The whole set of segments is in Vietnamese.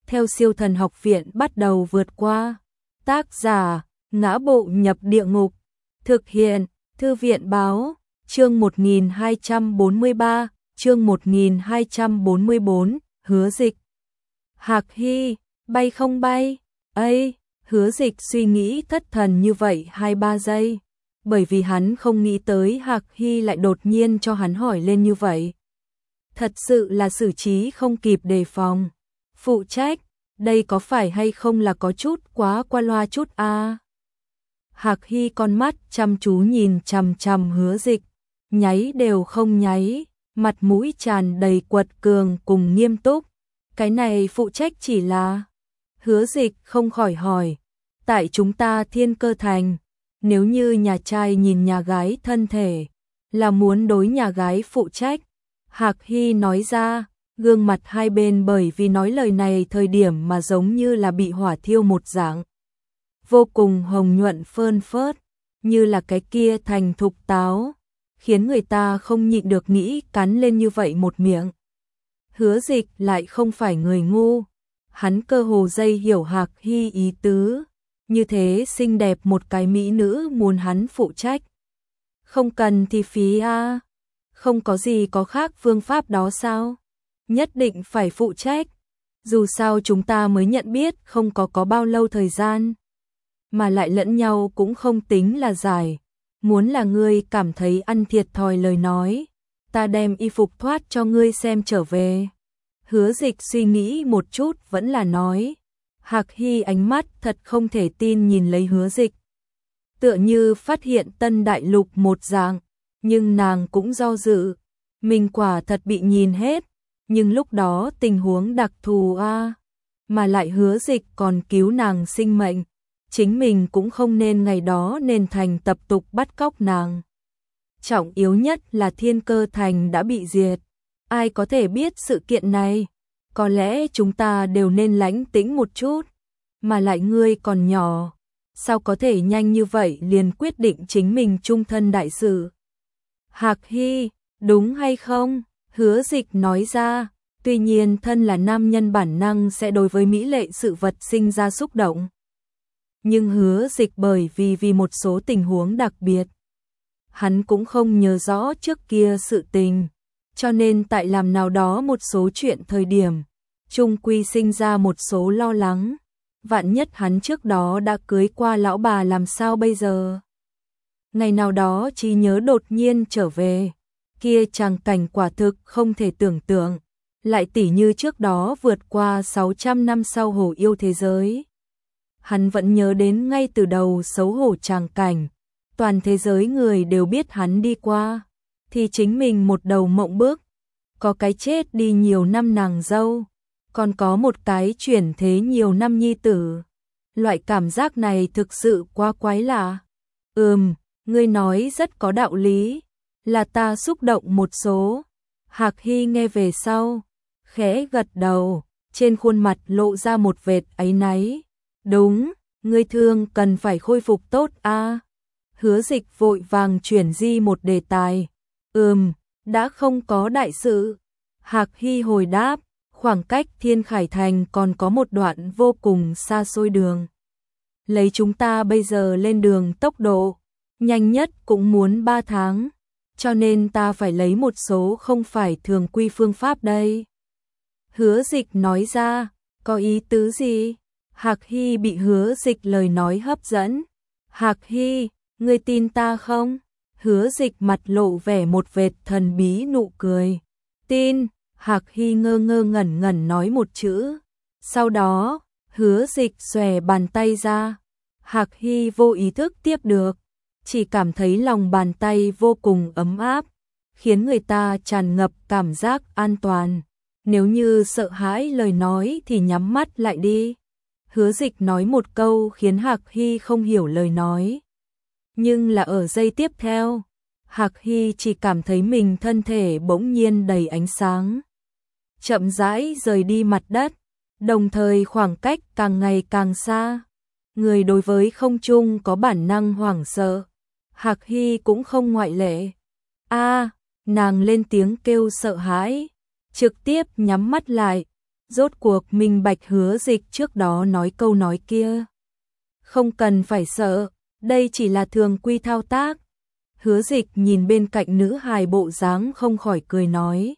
theo Siêu Thần Học Viện bắt đầu vượt qua. Tác giả: Ngã Bộ Nhập Địa Ngục. Thực hiện: Thư viện báo. Chương 1243, chương 1244, Hứa Dịch. Hạc Hy, bay không bay? Ây, Hứa Dịch suy nghĩ thất thần như vậy 2-3 giây, bởi vì hắn không nghĩ tới Hạc Hy lại đột nhiên cho hắn hỏi lên như vậy. Thật sự là xử trí không kịp đề phòng. Phụ trách, đây có phải hay không là có chút quá qua loa chút a? Hạc Hy con mắt chăm chú nhìn chằm chằm Hứa Dịch, nháy đều không nháy, mặt mũi tràn đầy quật cường cùng nghiêm túc. Cái này phụ trách chỉ là... Hứa Dịch không khỏi hỏi, tại chúng ta Thiên Cơ Thành, nếu như nhà trai nhìn nhà gái thân thể, là muốn đối nhà gái phụ trách. Hạc Hy nói ra, gương mặt hai bên bởi vì nói lời này thời điểm mà giống như là bị hỏa thiêu một dạng. Vô cùng hồng nhuận phơn phớt, như là cái kia thành thục táo, khiến người ta không nhịn được nghĩ cắn lên như vậy một miệng. Hứa Dịch lại không phải người ngu, hắn cơ hồ dây hiểu Hạc Hy ý tứ, như thế xinh đẹp một cái mỹ nữ muốn hắn phụ trách. Không cần thì phí a, không có gì có khác phương pháp đó sao? Nhất định phải phụ trách, dù sao chúng ta mới nhận biết không có bao lâu thời gian, mà lại lẫn nhau cũng không tính là dài. Muốn là ngươi cảm thấy ăn thiệt thòi lời nói, ta đem y phục thoát cho ngươi xem trở về. Hứa Dịch suy nghĩ một chút vẫn là nói. Hạc Hy ánh mắt thật không thể tin nhìn lấy Hứa Dịch, tựa như phát hiện tân đại lục một dạng, nhưng nàng cũng do dự, mình quả thật bị nhìn hết, nhưng lúc đó tình huống đặc thù a, mà lại Hứa Dịch còn cứu nàng sinh mệnh, chính mình cũng không nên ngày đó nên thành tập tục bắt cóc nàng. Trọng yếu nhất là Thiên Cơ Thành đã bị diệt, ai có thể biết sự kiện này? Có lẽ chúng ta đều nên lãnh tĩnh một chút, mà lại ngươi còn nhỏ, sao có thể nhanh như vậy liền quyết định chính mình chung thân đại sự? Hạc Hy, đúng hay không? Hứa Dịch nói ra, tuy nhiên thân là nam nhân bản năng sẽ đối với mỹ lệ sự vật sinh ra xúc động. Nhưng Hứa Dịch bởi vì một số tình huống đặc biệt, hắn cũng không nhớ rõ trước kia sự tình, cho nên tại làm nào đó một số chuyện thời điểm, chung quy sinh ra một số lo lắng. Vạn nhất hắn trước đó đã cưới qua lão bà làm sao bây giờ? Ngày nào đó trí nhớ đột nhiên trở về, kia tràng cảnh quả thực không thể tưởng tượng, lại tỉ như trước đó vượt qua 600 năm sau Hồ Yêu thế giới. Hắn vẫn nhớ đến ngay từ đầu xấu hổ tràng cảnh, toàn thế giới người đều biết hắn đi qua, thì chính mình một đầu mộng bước, có cái chết đi nhiều năm nàng dâu, còn có một cái chuyển thế nhiều năm nhi tử. Loại cảm giác này thực sự quá quái lạ. Ngươi nói rất có đạo lý, là ta xúc động một số. Hạc Hy nghe về sau, khẽ gật đầu, trên khuôn mặt lộ ra một vệt áy náy. Đúng, ngươi thương cần phải khôi phục tốt a. Hứa Dịch vội vàng chuyển di một đề tài. Đã không có đại sự. Hạc Hy hồi đáp, khoảng cách Thiên Khải Thành còn có một đoạn vô cùng xa xôi đường. Lấy chúng ta bây giờ lên đường tốc độ, nhanh nhất cũng muốn 3 tháng, cho nên ta phải lấy một số không phải thường quy phương pháp đây. Hứa Dịch nói ra, có ý tứ gì? Hạc Hy bị Hứa Dịch lời nói hấp dẫn. Hạc Hy, ngươi tin ta không? Hứa Dịch mặt lộ vẻ một vệt thần bí nụ cười. Tin. Hạc Hy ngơ ngơ ngẩn ngẩn nói một chữ. Sau đó, Hứa Dịch xòe bàn tay ra. Hạc Hy vô ý thức tiếp được, chỉ cảm thấy lòng bàn tay vô cùng ấm áp, khiến người ta tràn ngập cảm giác an toàn. Nếu như sợ hãi lời nói thì nhắm mắt lại đi. Hứa Dịch nói một câu khiến Hạc Hy không hiểu lời nói. Nhưng là ở giây tiếp theo, Hạc Hy chỉ cảm thấy mình thân thể bỗng nhiên đầy ánh sáng, chậm rãi rời đi mặt đất, đồng thời khoảng cách càng ngày càng xa. Người đối với không trung có bản năng hoảng sợ, Hạc Hy cũng không ngoại lệ. Nàng lên tiếng kêu sợ hãi, trực tiếp nhắm mắt lại, rốt cuộc minh bạch Hứa Dịch trước đó nói câu nói kia. Không cần phải sợ, đây chỉ là thường quy thao tác. Hứa Dịch nhìn bên cạnh nữ hài bộ dáng không khỏi cười nói.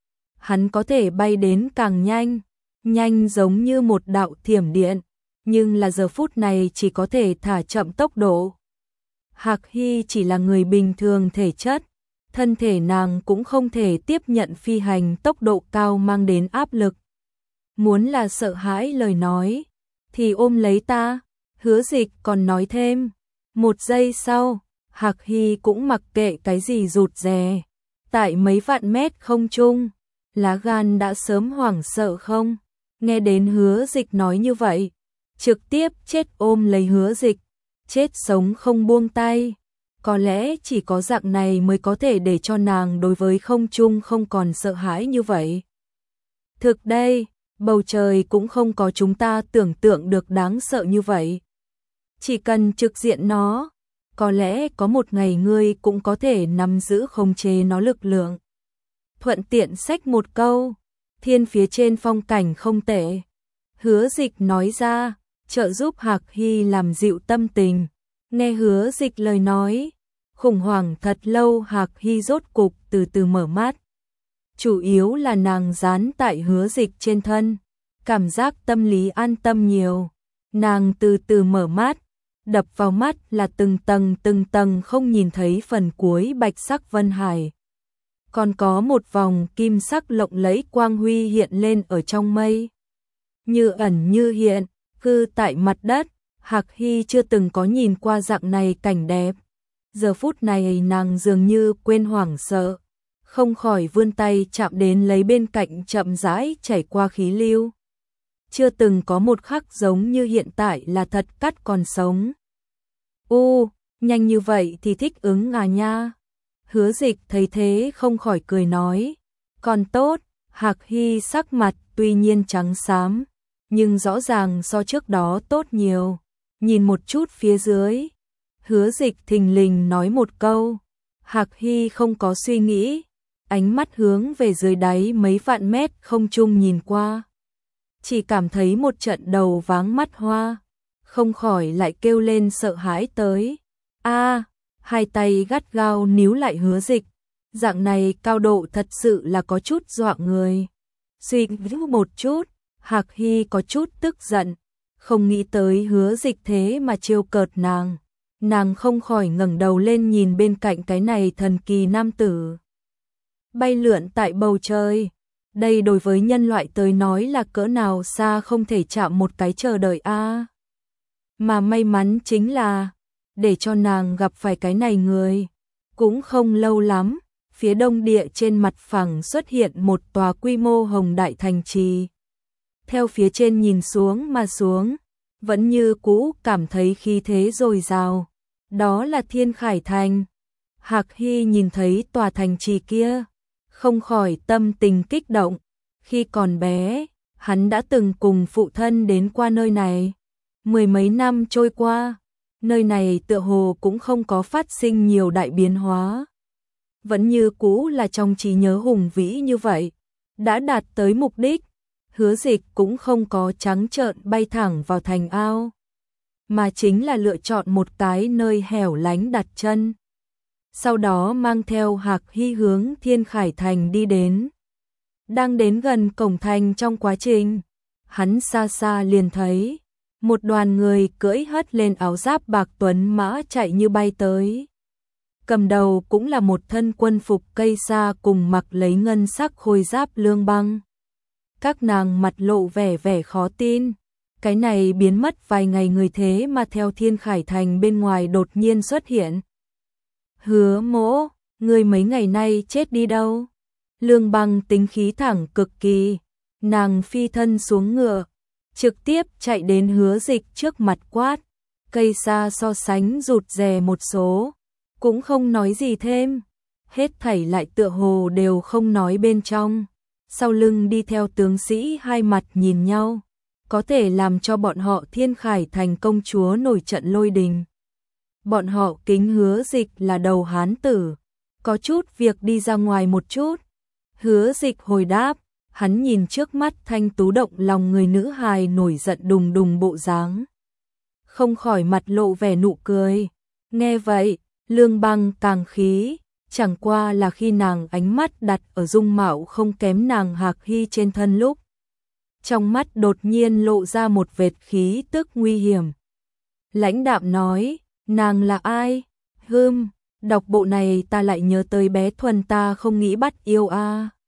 Hắn có thể bay đến càng nhanh, nhanh giống như một đạo thiểm điện, nhưng là giờ phút này chỉ có thể thả chậm tốc độ. Hạc Hy chỉ là người bình thường thể chất, thân thể nàng cũng không thể tiếp nhận phi hành tốc độ cao mang đến áp lực. Muốn là sợ hãi lời nói, thì ôm lấy ta, Hứa Dịch còn nói thêm. Một giây sau, Hạc Hy cũng mặc kệ cái gì rụt rè. Tại mấy vạn mét không trung, lá gan đã sớm hoảng sợ không? Nghe đến Hứa Dịch nói như vậy, trực tiếp chết ôm lấy Hứa Dịch, chết sống không buông tay. Có lẽ chỉ có dạng này mới có thể để cho nàng đối với không trung không còn sợ hãi như vậy. Thực đây, bầu trời cũng không có chúng ta tưởng tượng được đáng sợ như vậy. Chỉ cần trực diện nó, có lẽ có một ngày ngươi cũng có thể nắm giữ khống chế nó lực lượng. Thuận tiện xách một câu, thiên phía trên phong cảnh không tệ. Hứa Dịch nói ra, trợ giúp Hạc Hy làm dịu tâm tình. Nghe Hứa Dịch lời nói, khủng hoảng thật lâu Hạc Hy rốt cục từ từ mở mắt. Chủ yếu là nàng dán tại Hứa Dịch trên thân, cảm giác tâm lý an tâm nhiều. Nàng từ từ mở mắt, đập vào mắt là từng tầng không nhìn thấy phần cuối bạch sắc vân hải. Còn có một vòng kim sắc lộng lẫy quang huy hiện lên ở trong mây. Như ẩn như hiện, cư tại mặt đất, Hạc Hy chưa từng có nhìn qua dạng này cảnh đẹp. Giờ phút này nàng dường như quên hoảng sợ, không khỏi vươn tay chạm đến lấy bên cạnh chậm rãi chảy qua khí lưu. Chưa từng có một khắc giống như hiện tại là thật cắt còn sống. Nhanh như vậy thì thích ứng à nha. Hứa Dịch thấy thế không khỏi cười nói. Còn tốt, Hạc Hy sắc mặt tuy nhiên trắng xám, nhưng rõ ràng so trước đó tốt nhiều. Nhìn một chút phía dưới, Hứa Dịch thình lình nói một câu. Hạc Hy không có suy nghĩ, ánh mắt hướng về dưới đáy mấy vạn mét không trung nhìn qua. Chỉ cảm thấy một trận đầu váng mắt hoa, không khỏi lại kêu lên sợ hãi tới. Hai tay gắt gao níu lại Hứa Dịch, dạng này cao độ thật sự là có chút dọa người. Suy nghĩ một chút, Hạc Hy có chút tức giận, không nghĩ tới Hứa Dịch thế mà trêu cợt nàng. Nàng không khỏi ngẩng đầu lên nhìn bên cạnh cái này thần kỳ nam tử. Bay lượn tại bầu trời, đây đối với nhân loại tới nói là cỡ nào xa không thể chạm một cái chờ đợi a. Mà may mắn chính là, để cho nàng gặp phải cái này người. Cũng không lâu lắm, phía đông địa trên mặt phẳng xuất hiện một tòa quy mô hồng đại thành trì. Theo phía trên nhìn xuống mà xuống, vẫn như cũ cảm thấy khí thế dồi dào. Đó là Thiên Khải Thành. Hạc Hy nhìn thấy tòa thành trì kia, không khỏi tâm tình kích động. Khi còn bé, hắn đã từng cùng phụ thân đến qua nơi này. Mười mấy năm trôi qua, nơi này tựa hồ cũng không có phát sinh nhiều đại biến hóa. Vẫn như cũ là trong trí nhớ hùng vĩ như vậy. Đã đạt tới mục đích, Hứa Dịch cũng không có trắng trợn bay thẳng vào thành ao, mà chính là lựa chọn một cái nơi hẻo lánh đặt chân. Sau đó mang theo Hạc Hy hướng Thiên Khải Thành đi đến. Đang đến gần cổng thành trong quá trình, hắn xa xa liền thấy một đoàn người cưỡi hất lên áo giáp bạc tuấn mã chạy như bay tới. Cầm đầu cũng là một thân quân phục cây sa cùng mặc lấy ngân sắc khôi giáp lương băng. Các nàng mặt lộ vẻ khó tin. Cái này biến mất vài ngày người thế mà theo Thiên Khải Thành bên ngoài đột nhiên xuất hiện. Hứa Mỗ, người mấy ngày nay chết đi đâu? Lương băng tính khí thẳng cực kỳ. Nàng phi thân xuống ngựa, trực tiếp chạy đến Hứa Dịch trước mặt quát. Cây sa so sánh rụt rè một số, cũng không nói gì thêm. Hết thảy lại tựa hồ đều không nói bên trong. Sau lưng đi theo tướng sĩ hai mặt nhìn nhau, có thể làm cho bọn họ Thiên Khải Thành công chúa nổi trận lôi đình. Bọn họ kính Hứa Dịch là đầu hán tử, có chút việc đi ra ngoài một chút. Hứa Dịch hồi đáp, hắn nhìn trước mắt thanh tú động lòng người nữ hài nổi giận đùng đùng bộ dáng, không khỏi mặt lộ vẻ nụ cười. Nghe vậy, Lương Băng càng khí, chẳng qua là khi nàng ánh mắt đặt ở dung mạo không kém nàng Hạc Hy trên thân lúc, trong mắt đột nhiên lộ ra một vệt khí tức nguy hiểm. Lãnh đạm nói, nàng là ai? Đọc bộ này ta lại nhớ tới bé Thuần ta không nghĩ bắt yêu a.